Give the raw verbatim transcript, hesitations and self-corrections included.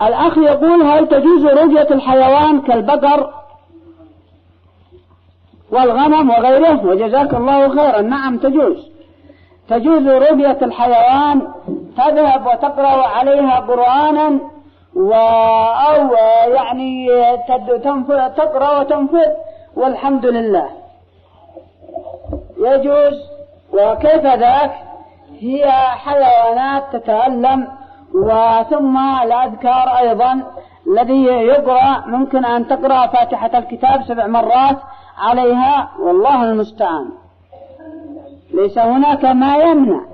الأخ يقول هل تجوز رؤية الحيوان كالبقر والغنم وغيره؟ وجزاك الله خيرا. نعم تجوز، تجوز رؤية الحيوان، تذهب وتقرأ عليها قرآنا و... أو يعني تقرأ وتنفذ والحمد لله يجوز. وكيف ذاك؟ هي حيوانات تتألم، وثم الأذكار أيضا الذي يقرأ ممكن أن تقرأ فاتحة الكتاب سبع مرات عليها والله المستعان، ليس هناك ما يمنع.